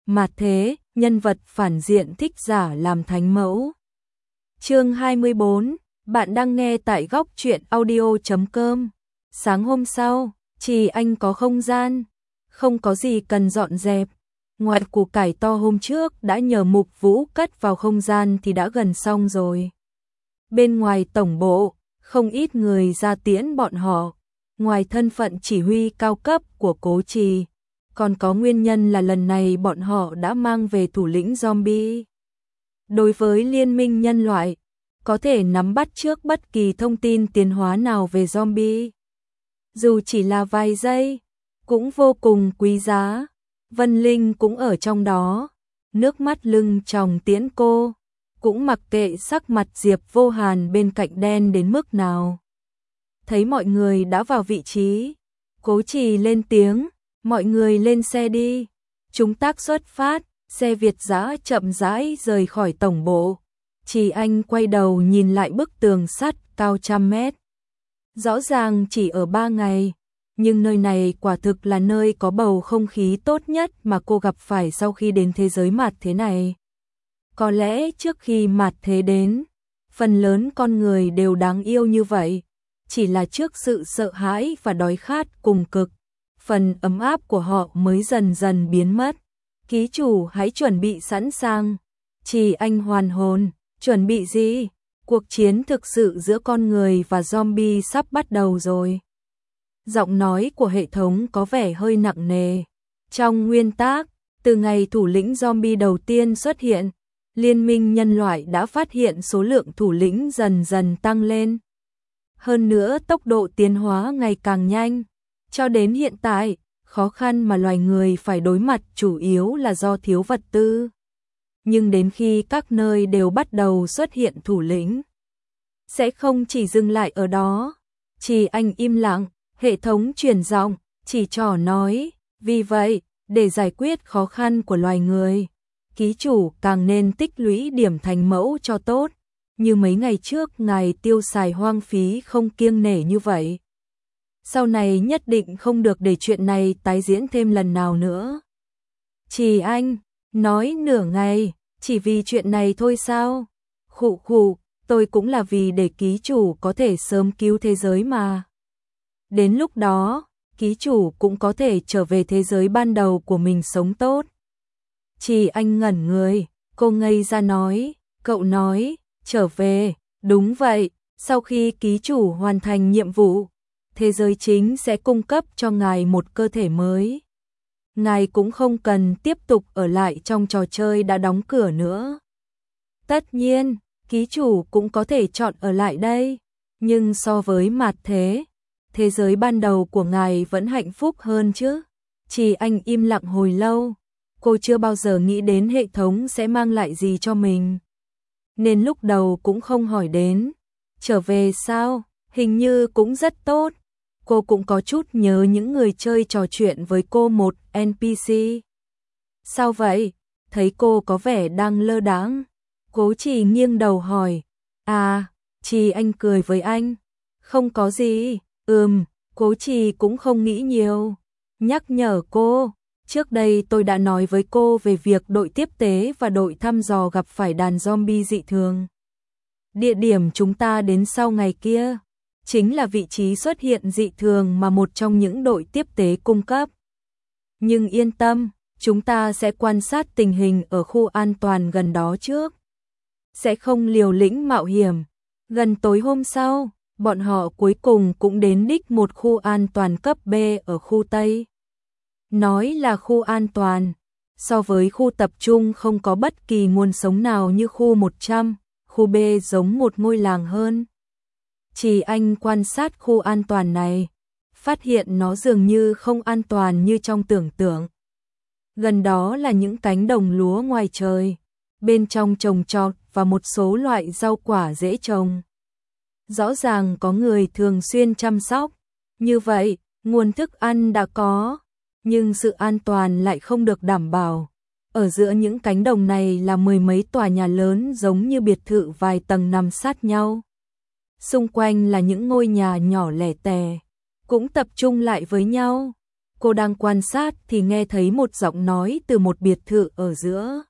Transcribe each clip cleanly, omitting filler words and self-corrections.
Mạt thế, nhân vật phản diện thích giả làm thánh mẫu. Chương 24, bạn đang nghe tại góc truyện audio.com. Sáng hôm sau, Trì Anh có không gian, không có gì cần dọn dẹp. Ngoài củ cải to hôm trước đã nhờ Mục Vũ cất vào không gian thì đã gần xong rồi. Bên ngoài tổng bộ, không ít người ra tiễn bọn họ. Ngoài thân phận chỉ huy cao cấp của Cố Trì, còn có nguyên nhân là lần này bọn họ đã mang về thủ lĩnh zombie. Đối với liên minh nhân loại, có thể nắm bắt trước bất kỳ thông tin tiến hóa nào về zombie. Dù chỉ là vài giây, cũng vô cùng quý giá. Vân Linh cũng ở trong đó, nước mắt lưng tròng tiễn cô, cũng mặc kệ sắc mặt Diệp Vô Hàn bên cạnh đen đến mức nào. Thấy mọi người đã vào vị trí, Cố Trì lên tiếng, mọi người lên xe đi, chúng tác xuất phát. Xe Việt dã chậm rãi rời khỏi tổng bộ. Trì Anh quay đầu nhìn lại bức tường sắt cao trăm mét. Rõ ràng chỉ ở 3 ngày, nhưng nơi này quả thực là nơi có bầu không khí tốt nhất mà cô gặp phải sau khi đến thế giới mạt thế này. Có lẽ trước khi mạt thế đến, phần lớn con người đều đáng yêu như vậy, chỉ là trước sự sợ hãi và đói khát cùng cực, phần ấm áp của họ mới dần dần biến mất. Ký chủ hãy chuẩn bị sẵn sàng. Trì Anh hoàn hồn, chuẩn bị gì? Cuộc chiến thực sự giữa con người và zombie sắp bắt đầu rồi. Giọng nói của hệ thống có vẻ hơi nặng nề. Trong nguyên tắc, từ ngày thủ lĩnh zombie đầu tiên xuất hiện, liên minh nhân loại đã phát hiện số lượng thủ lĩnh dần dần tăng lên. Hơn nữa tốc độ tiến hóa ngày càng nhanh. Cho đến hiện tại, khó khăn mà loài người phải đối mặt chủ yếu là do thiếu vật tư. Nhưng đến khi các nơi đều bắt đầu xuất hiện thủ lĩnh, sẽ không chỉ dừng lại ở đó. Trì Anh im lặng, hệ thống truyền giọng, chỉ trỏ nói, vì vậy, để giải quyết khó khăn của loài người, ký chủ càng nên tích lũy điểm thành mẫu cho tốt, như mấy ngày trước ngài tiêu xài hoang phí không kiêng nể như vậy. Sau này nhất định không được để chuyện này tái diễn thêm lần nào nữa. Trì Anh nói nửa ngày, chỉ vì chuyện này thôi sao? Khụ khụ, tôi cũng là vì để ký chủ có thể sớm cứu thế giới mà. Đến lúc đó, ký chủ cũng có thể trở về thế giới ban đầu của mình sống tốt. Trì Anh ngẩn người, cô ngây ra nói, cậu nói, trở về, đúng vậy, sau khi ký chủ hoàn thành nhiệm vụ, thế giới chính sẽ cung cấp cho ngài một cơ thể mới. Ngài cũng không cần tiếp tục ở lại trong trò chơi đã đóng cửa nữa. Tất nhiên, ký chủ cũng có thể chọn ở lại đây, nhưng so với mạt thế, thế giới ban đầu của ngài vẫn hạnh phúc hơn chứ. Trì Anh im lặng hồi lâu, cô chưa bao giờ nghĩ đến hệ thống sẽ mang lại gì cho mình, nên lúc đầu cũng không hỏi đến. Trở về sao? Hình như cũng rất tốt. Cô cũng có chút nhớ những người chơi trò chuyện với cô một NPC. Sao vậy? Thấy cô có vẻ đang lơ đãng, Cố Trì nghiêng đầu hỏi. À, Trì Anh cười với anh. Không có gì, Cố Trì cũng không nghĩ nhiều. Nhắc nhở cô, trước đây tôi đã nói với cô về việc đội tiếp tế và đội thăm dò gặp phải đàn zombie dị thường. Địa điểm chúng ta đến sau ngày kia chính là vị trí xuất hiện dị thường mà một trong những đội tiếp tế cung cấp. Nhưng yên tâm, chúng ta sẽ quan sát tình hình ở khu an toàn gần đó trước. Sẽ không liều lĩnh mạo hiểm. Gần tối hôm sau, bọn họ cuối cùng cũng đến đích một khu an toàn cấp B ở khu Tây. Nói là khu an toàn, so với khu tập trung không có bất kỳ nguồn sống nào như khu 100, khu B giống một ngôi làng hơn. Trì Anh quan sát khu an toàn này, phát hiện nó dường như không an toàn như trong tưởng tượng. Gần đó là những cánh đồng lúa ngoài trời, bên trong trồng trọt và một số loại rau quả dễ trồng. Rõ ràng có người thường xuyên chăm sóc, như vậy, nguồn thức ăn đã có, nhưng sự an toàn lại không được đảm bảo. Ở giữa những cánh đồng này là mười mấy tòa nhà lớn giống như biệt thự vài tầng nằm sát nhau. Xung quanh là những ngôi nhà nhỏ lẻ tẻ, cũng tập trung lại với nhau. Cô đang quan sát thì nghe thấy một giọng nói từ một biệt thự ở giữa.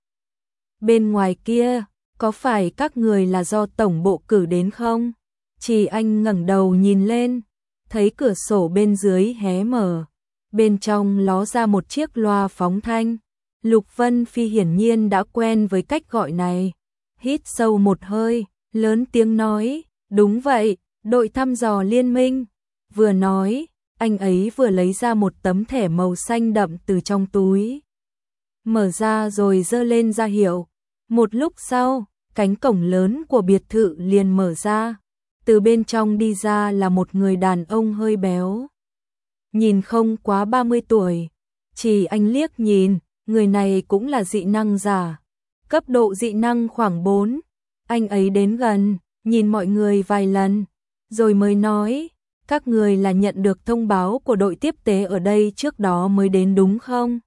Bên ngoài kia, có phải các người là do tổng bộ cử đến không? Trì Anh ngẩng đầu nhìn lên, thấy cửa sổ bên dưới hé mở. Bên trong ló ra một chiếc loa phóng thanh. Lục Vân Phi hiển nhiên đã quen với cách gọi này. Hít sâu một hơi, lớn tiếng nói, đúng vậy, đội thăm dò liên minh. Vừa nói, anh ấy vừa lấy ra một tấm thẻ màu xanh đậm từ trong túi. Mở ra rồi giơ lên ra hiệu. Một lúc sau, cánh cổng lớn của biệt thự liền mở ra. Từ bên trong đi ra là một người đàn ông hơi béo. Nhìn không quá 30 tuổi. Chỉ anh liếc nhìn, người này cũng là dị năng giả. Cấp độ dị năng khoảng 4. Anh ấy đến gần, nhìn mọi người vài lần, rồi mới nói, các người là nhận được thông báo của đội tiếp tế ở đây trước đó mới đến đúng không?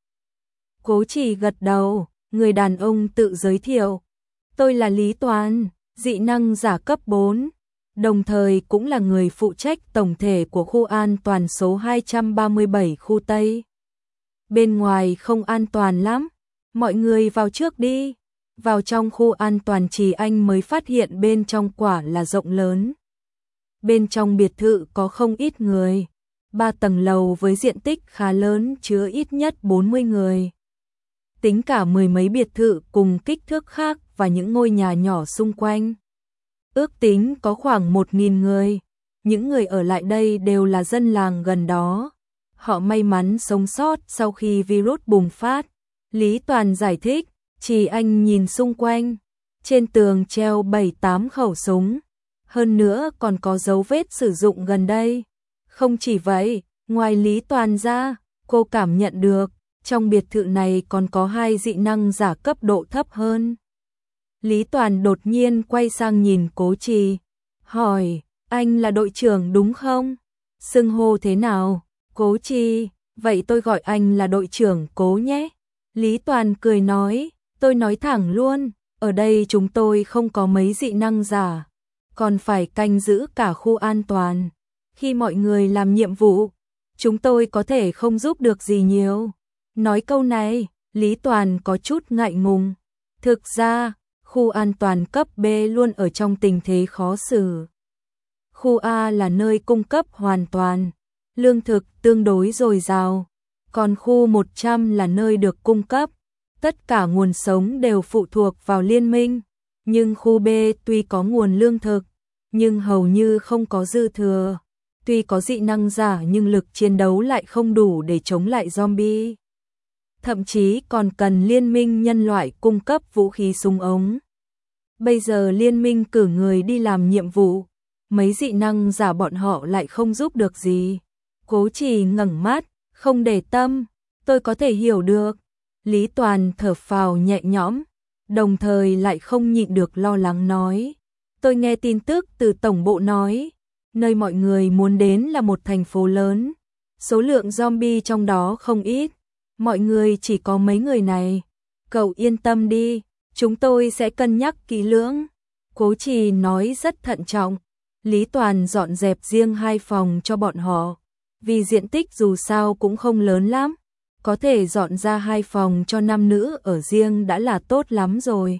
Cố Chỉ gật đầu, người đàn ông tự giới thiệu. Tôi là Lý Toàn, dị năng giả cấp 4, đồng thời cũng là người phụ trách tổng thể của khu an toàn số 237 khu Tây. Bên ngoài không an toàn lắm, mọi người vào trước đi. Vào trong khu an toàn Trì Anh mới phát hiện bên trong quả là rộng lớn. Bên trong biệt thự có không ít người, 3 tầng lầu với diện tích khá lớn chứa ít nhất 40 người. Tính cả mười mấy biệt thự cùng kích thước khác và những ngôi nhà nhỏ xung quanh. Ước tính có khoảng 1.000 người, những người ở lại đây đều là dân làng gần đó. Họ may mắn sống sót sau khi virus bùng phát. Lý Toàn giải thích, Trì Anh nhìn xung quanh, trên tường treo 7-8 khẩu súng, hơn nữa còn có dấu vết sử dụng gần đây. Không chỉ vậy, ngoài Lý Toàn ra, cô cảm nhận được, trong biệt thự này còn có 2 dị năng giả cấp độ thấp hơn. Lý Toàn đột nhiên quay sang nhìn Cố Trì, hỏi, anh là đội trưởng đúng không? Xưng hô thế nào? Cố Trì, vậy tôi gọi anh là đội trưởng Cố nhé. Lý Toàn cười nói, tôi nói thẳng luôn, ở đây chúng tôi không có mấy dị năng giả, còn phải canh giữ cả khu an toàn. Khi mọi người làm nhiệm vụ, chúng tôi có thể không giúp được gì nhiều. Nói câu này, Lý Toàn có chút ngại ngùng. Thực ra, khu an toàn cấp B luôn ở trong tình thế khó xử. Khu A là nơi cung cấp hoàn toàn, lương thực tương đối dồi dào, còn khu 100 là nơi được cung cấp. Tất cả nguồn sống đều phụ thuộc vào liên minh, nhưng khu B tuy có nguồn lương thực, nhưng hầu như không có dư thừa. Tuy có dị năng giả nhưng lực chiến đấu lại không đủ để chống lại zombie. Thậm chí còn cần liên minh nhân loại cung cấp vũ khí súng ống. Bây giờ liên minh cử người đi làm nhiệm vụ, mấy dị năng giả bọn họ lại không giúp được gì. Cố Trì ngẩng mắt, không để tâm, tôi có thể hiểu được. Lý Toàn thở phào nhẹ nhõm, đồng thời lại không nhịn được lo lắng nói. Tôi nghe tin tức từ tổng bộ nói, nơi mọi người muốn đến là một thành phố lớn, số lượng zombie trong đó không ít, mọi người chỉ có mấy người này. Cậu yên tâm đi, chúng tôi sẽ cân nhắc kỹ lưỡng. Cố Trì nói rất thận trọng. Lý Toàn dọn dẹp riêng 2 phòng cho bọn họ, vì diện tích dù sao cũng không lớn lắm, có thể dọn ra 2 phòng cho nam nữ ở riêng đã là tốt lắm rồi.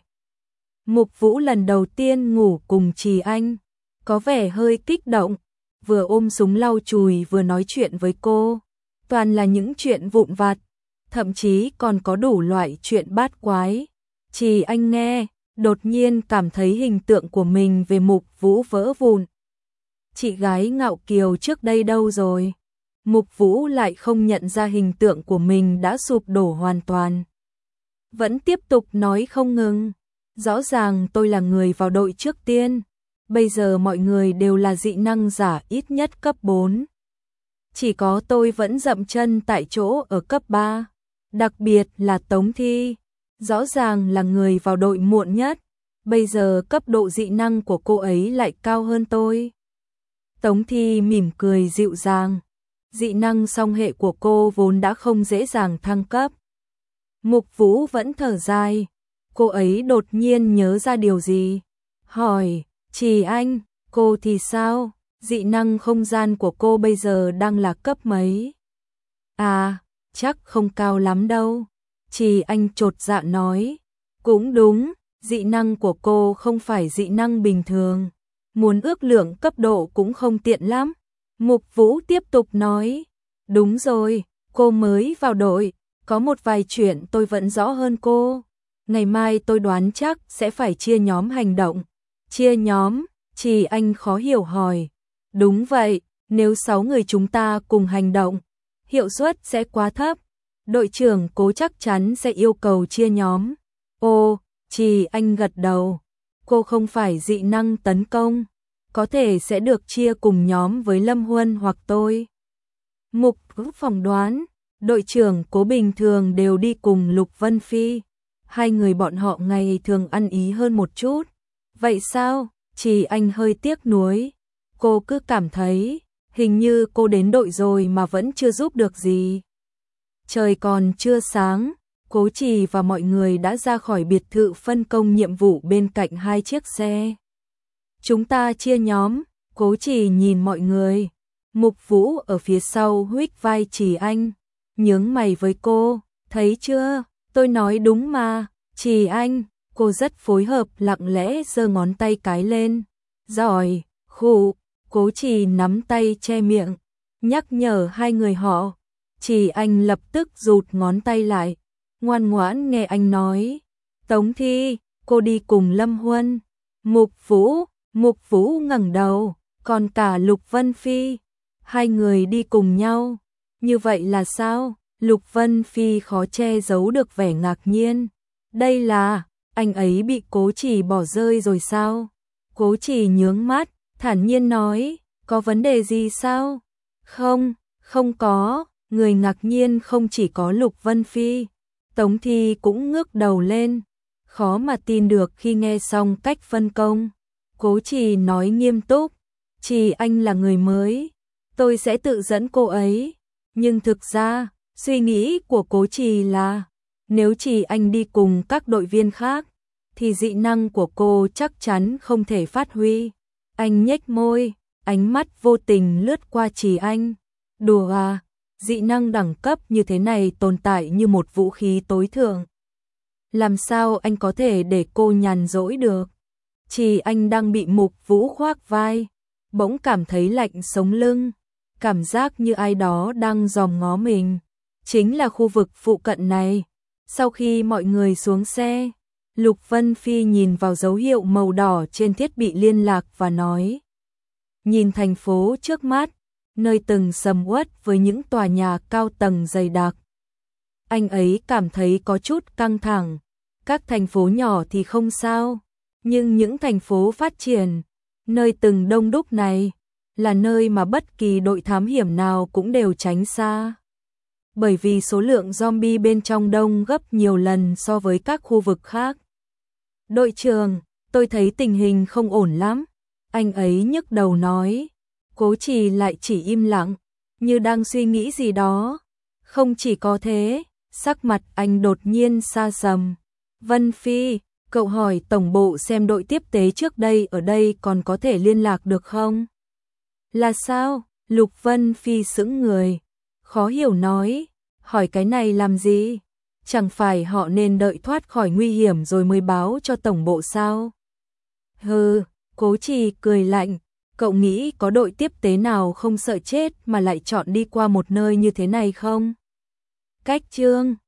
Mục Vũ lần đầu tiên ngủ cùng Trì Anh, có vẻ hơi kích động, vừa ôm súng lau chùi vừa nói chuyện với cô, toàn là những chuyện vụn vặt, thậm chí còn có đủ loại chuyện bát quái. Trì Anh nghe, đột nhiên cảm thấy hình tượng của mình về Mục Vũ vỡ vụn. Chị gái ngạo kiều trước đây đâu rồi? Mục Vũ lại không nhận ra hình tượng của mình đã sụp đổ hoàn toàn. Vẫn tiếp tục nói không ngừng. Rõ ràng tôi là người vào đội trước tiên. Bây giờ mọi người đều là dị năng giả ít nhất cấp 4. Chỉ có tôi vẫn dậm chân tại chỗ ở cấp 3. Đặc biệt là Tống Thi. Rõ ràng là người vào đội muộn nhất. Bây giờ cấp độ dị năng của cô ấy lại cao hơn tôi. Tống Thi mỉm cười dịu dàng. Dị năng song hệ của cô vốn đã không dễ dàng thăng cấp. Mục Vũ vẫn thở dài. Cô ấy đột nhiên nhớ ra điều gì. Hỏi, Trì Anh, cô thì sao? Dị năng không gian của cô bây giờ đang là cấp mấy? À, chắc không cao lắm đâu. Trì Anh chột dạ nói. Cũng đúng, dị năng của cô không phải dị năng bình thường. Muốn ước lượng cấp độ cũng không tiện lắm. Mục Vũ tiếp tục nói. Đúng rồi, cô mới vào đội, có một vài chuyện tôi vẫn rõ hơn cô. Ngày mai tôi đoán chắc sẽ phải chia nhóm hành động. Chia nhóm, Trì Anh khó hiểu hỏi. Đúng vậy, nếu 6 người chúng ta cùng hành động, hiệu suất sẽ quá thấp. Đội trưởng Cố chắc chắn sẽ yêu cầu chia nhóm. Ồ, Trì Anh gật đầu. Cô không phải dị năng tấn công, có thể sẽ được chia cùng nhóm với Lâm Huân hoặc tôi. Mục Vũ phỏng đoán, đội trưởng Cố bình thường đều đi cùng Lục Vân Phi. Hai người bọn họ ngày thường ăn ý hơn một chút. Vậy sao? Trì Anh hơi tiếc nuối. Cô cứ cảm thấy, hình như cô đến đội rồi mà vẫn chưa giúp được gì. Trời còn chưa sáng, Cố Trì và mọi người đã ra khỏi biệt thự phân công nhiệm vụ bên cạnh hai chiếc xe. Chúng ta chia nhóm, Cố Trì nhìn mọi người. Mục Vũ ở phía sau huých vai Trì Anh, nhướng mày với cô, thấy chưa, tôi nói đúng mà. Trì Anh, cô rất phối hợp lặng lẽ giơ ngón tay cái lên. Giỏi, khụ, Cố Trì nắm tay che miệng, nhắc nhở hai người họ. Trì Anh lập tức rụt ngón tay lại, ngoan ngoãn nghe anh nói. Tống Thi, cô đi cùng Lâm Huân. Mục Vũ ngẩng đầu, còn cả Lục Vân Phi. Hai người đi cùng nhau. Như vậy là sao? Lục Vân Phi khó che giấu được vẻ ngạc nhiên. Đây là, anh ấy bị Cố Trì bỏ rơi rồi sao? Cố Trì nhướng mắt, thản nhiên nói, có vấn đề gì sao? Không, không có. Người ngạc nhiên không chỉ có Lục Vân Phi, Tống Thi cũng ngước đầu lên, khó mà tin được khi nghe xong cách phân công. Cố Trì nói nghiêm túc, Trì Anh là người mới, tôi sẽ tự dẫn cô ấy. Nhưng thực ra, suy nghĩ của Cố Trì là, nếu Trì Anh đi cùng các đội viên khác, thì dị năng của cô chắc chắn không thể phát huy. Anh nhếch môi, ánh mắt vô tình lướt qua Trì Anh. Đùa à? Dị năng đẳng cấp như thế này tồn tại như một vũ khí tối thượng. Làm sao anh có thể để cô nhàn rỗi được? Trì Anh đang bị Mục Vũ khoác vai, bỗng cảm thấy lạnh sống lưng, cảm giác như ai đó đang dòm ngó mình. Chính là khu vực phụ cận này. Sau khi mọi người xuống xe, Lục Vân Phi nhìn vào dấu hiệu màu đỏ trên thiết bị liên lạc và nói. Nhìn thành phố trước mắt, nơi từng sầm uất với những tòa nhà cao tầng dày đặc. Anh ấy cảm thấy có chút căng thẳng. Các thành phố nhỏ thì không sao, nhưng những thành phố phát triển, nơi từng đông đúc này, là nơi mà bất kỳ đội thám hiểm nào cũng đều tránh xa. Bởi vì số lượng zombie bên trong đông gấp nhiều lần so với các khu vực khác. Đội trưởng, tôi thấy tình hình không ổn lắm. Anh ấy nhức đầu nói. Cố Trì lại chỉ im lặng, như đang suy nghĩ gì đó. Không chỉ có thế, sắc mặt anh đột nhiên xa sầm. Vân Phi, cậu hỏi tổng bộ xem đội tiếp tế trước đây ở đây còn có thể liên lạc được không? Là sao? Lục Vân Phi sững người, khó hiểu nói, hỏi cái này làm gì? Chẳng phải họ nên đợi thoát khỏi nguy hiểm rồi mới báo cho tổng bộ sao? Hừ, Cố Trì cười lạnh, cậu nghĩ có đội tiếp tế nào không sợ chết mà lại chọn đi qua một nơi như thế này không? Cách Trương